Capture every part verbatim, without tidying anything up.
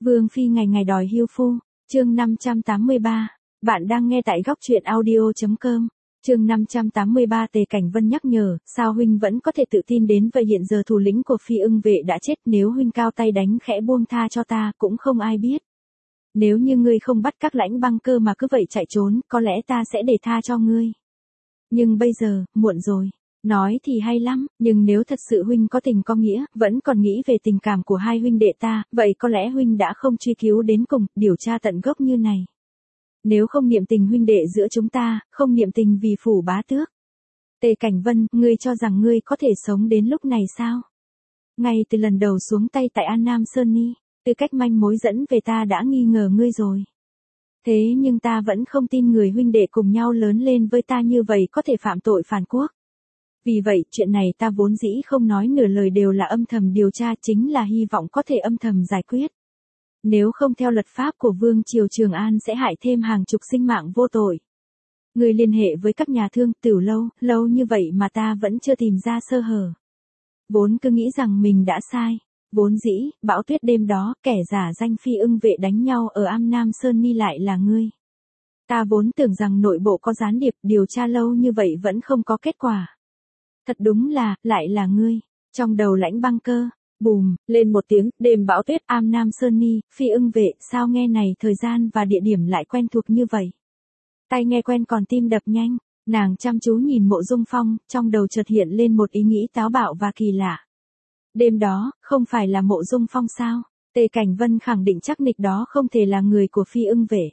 Vương phi ngày ngày đòi hưu phu, chương năm trăm tám mươi ba. Bạn đang nghe tại góc truyện audio chấm com. Chương năm trăm tám mươi ba. Tề Cảnh Vân nhắc nhở, sao huynh vẫn có thể tự tin đến vậy? Hiện giờ thủ lĩnh của Phi Ưng vệ đã chết, nếu huynh cao tay đánh khẽ buông tha cho ta, cũng không ai biết. Nếu như ngươi không bắt các lãnh băng cơ mà cứ vậy chạy trốn, có lẽ ta sẽ để tha cho ngươi. Nhưng bây giờ, muộn rồi. Nói thì hay lắm, nhưng nếu thật sự huynh có tình có nghĩa, vẫn còn nghĩ về tình cảm của hai huynh đệ ta, vậy có lẽ huynh đã không truy cứu đến cùng, điều tra tận gốc như này. Nếu không niệm tình huynh đệ giữa chúng ta, không niệm tình vì phủ bá tước. Tề Cảnh Vân, ngươi cho rằng ngươi có thể sống đến lúc này sao? Ngay từ lần đầu xuống tay tại An Nam Sơn Ni, tư cách manh mối dẫn về ta đã nghi ngờ ngươi rồi. Thế nhưng ta vẫn không tin người huynh đệ cùng nhau lớn lên với ta như vậy có thể phạm tội phản quốc. Vì vậy, chuyện này ta vốn dĩ không nói nửa lời, đều là âm thầm điều tra, chính là hy vọng có thể âm thầm giải quyết. Nếu không theo luật pháp của Vương triều Trường An sẽ hại thêm hàng chục sinh mạng vô tội. Người liên hệ với các nhà thương, Tửu lâu, lâu như vậy mà ta vẫn chưa tìm ra sơ hở. Vốn cứ nghĩ rằng mình đã sai. Vốn dĩ, bão tuyết đêm đó, kẻ giả danh Phi Ưng vệ đánh nhau ở Am Nam Sơn Ni lại là ngươi. Ta vốn tưởng rằng nội bộ có gián điệp, điều tra lâu như vậy vẫn không có kết quả. Thật đúng là, lại là ngươi. Trong đầu lãnh băng cơ, bùm, lên một tiếng, đêm bão tuyết, Am Nam Sơn Ni, Phi Ưng vệ, sao nghe này thời gian và địa điểm lại quen thuộc như vậy. Tai nghe quen còn tim đập nhanh, nàng chăm chú nhìn Mộ Dung Phong, trong đầu chợt hiện lên một ý nghĩ táo bạo và kỳ lạ. Đêm đó, không phải là Mộ Dung Phong sao? Tề Cảnh Vân khẳng định chắc nịch đó không thể là người của Phi Ưng vệ.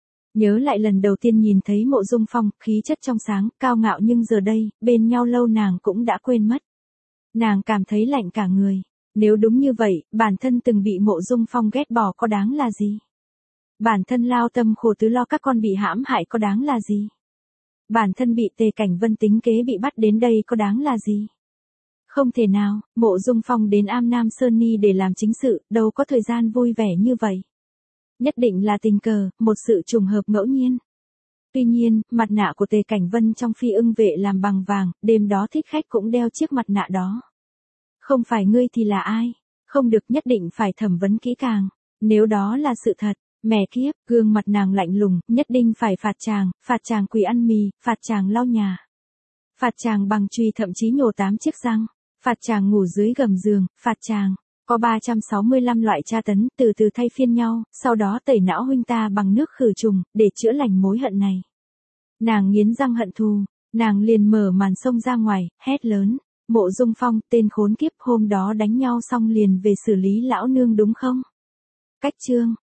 Nhớ lại lần đầu tiên nhìn thấy Mộ Dung Phong, khí chất trong sáng, cao ngạo, nhưng giờ đây, bên nhau lâu nàng cũng đã quên mất. Nàng cảm thấy lạnh cả người. Nếu đúng như vậy, bản thân từng bị Mộ Dung Phong ghét bỏ có đáng là gì? Bản thân lao tâm khổ tứ lo các con bị hãm hại có đáng là gì? Bản thân bị Tề Cảnh Vân tính kế bị bắt đến đây có đáng là gì? Không thể nào, Mộ Dung Phong đến Am Nam Sơn Ni để làm chính sự, đâu có thời gian vui vẻ như vậy. Nhất định là tình cờ, một sự trùng hợp ngẫu nhiên. Tuy nhiên, mặt nạ của Tề Cảnh Vân trong Phi Ưng vệ làm bằng vàng, đêm đó thích khách cũng đeo chiếc mặt nạ đó. Không phải ngươi thì là ai? Không được, nhất định phải thẩm vấn kỹ càng. Nếu đó là sự thật, mẹ kiếp, gương mặt nàng lạnh lùng, nhất định phải phạt chàng, phạt chàng quỳ ăn mì, phạt chàng lau nhà. Phạt chàng bằng chùy, thậm chí nhổ tám chiếc răng. Phạt chàng ngủ dưới gầm giường, phạt chàng. Có ba trăm sáu mươi lăm loại tra tấn, từ từ thay phiên nhau, sau đó tẩy não huynh ta bằng nước khử trùng, để chữa lành mối hận này. Nàng nghiến răng hận thù, nàng liền mở màn xông ra ngoài, hét lớn. Mộ Dung Phong, tên khốn kiếp, hôm đó đánh nhau xong liền về xử lý lão nương đúng không? Cách chương,